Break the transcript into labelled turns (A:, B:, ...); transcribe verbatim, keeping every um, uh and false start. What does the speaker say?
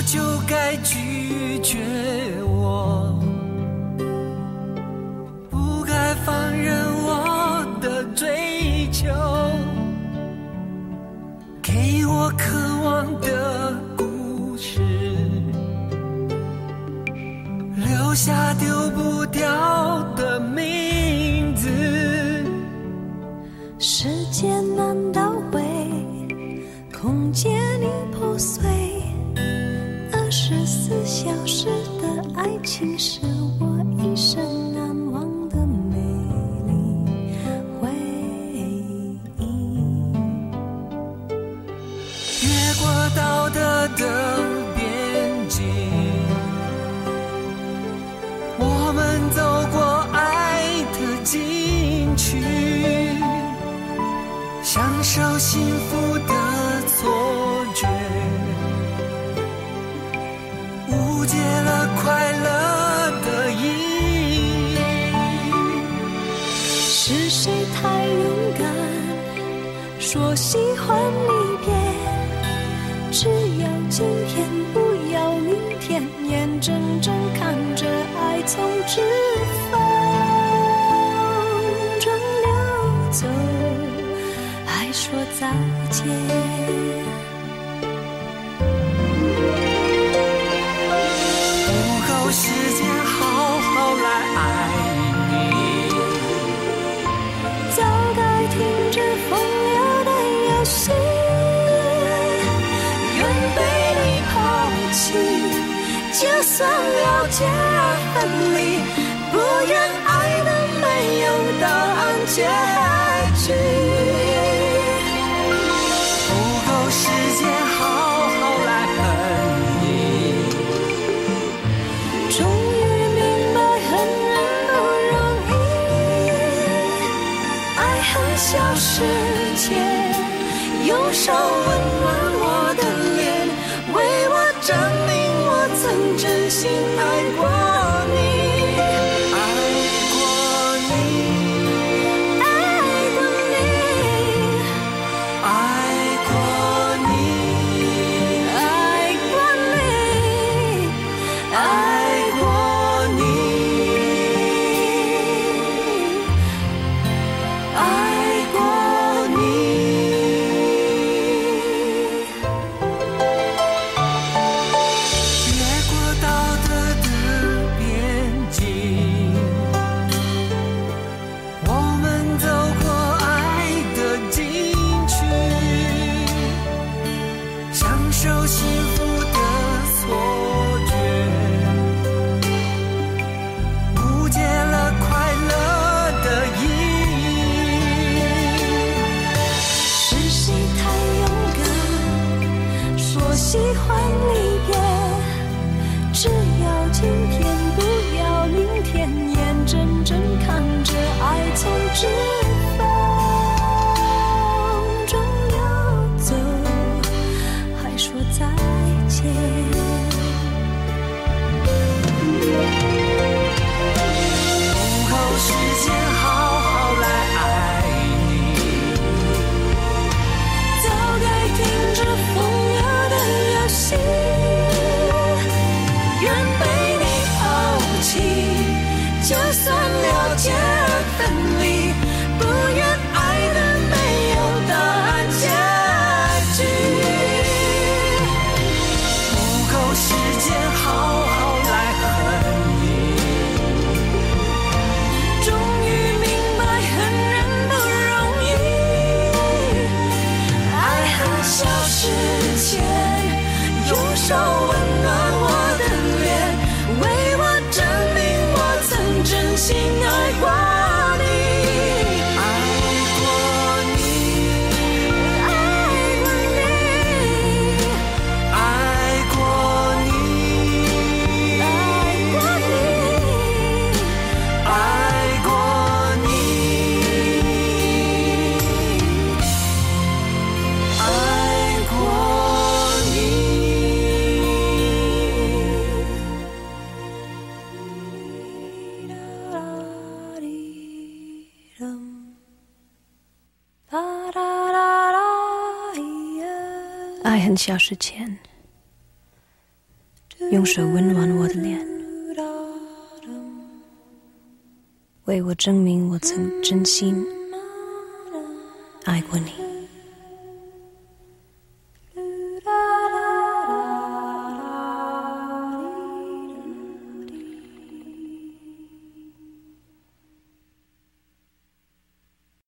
A: 就该拒绝我，不该放任我的追求，给我渴望的故事，留下丢不掉的名字。
B: 时间难倒回，空间已破碎，二十四小时的爱情是我一生难忘的美丽回忆。
A: 越过道德的边境，我们走过爱的禁区，享受幸福的错觉，误解了快乐的意义。
B: 是谁太勇敢，说喜欢离别，只要今天不要明天，眼睁睁看着爱从指缝中流走，还说再见。
A: 不够时间好好来爱你，
B: 早该停止风流的游戏，愿被你抛弃，就算了解而分离，不愿爱的没有答案结局。
A: 不够时间好好来恨你，
B: 终于明白恨人不容易，爱恨消失前，用手温暖我的脸，为我证明我曾真心爱过你。喜欢离别，只要今天不要明天，眼睁睁看着爱从指缝中流走，还说再见。
A: 不够时间好好来爱你，
B: 早该停止风流的游戏，愿被你抛弃，就算了解而分离，不愿爱的没有答案结局。
A: 不够时间好好来恨你，
B: 终于明白恨人不容易，爱恨消失前，用手温暖我的脸，为我证明我曾真心爱过你。
A: 爱过你，
B: 爱过你，
A: 爱过你，
B: 爱过你，
A: 爱过你，爱过
B: 爱恨消失前， 用手温暖我的脸，为我证明我曾真心爱过你。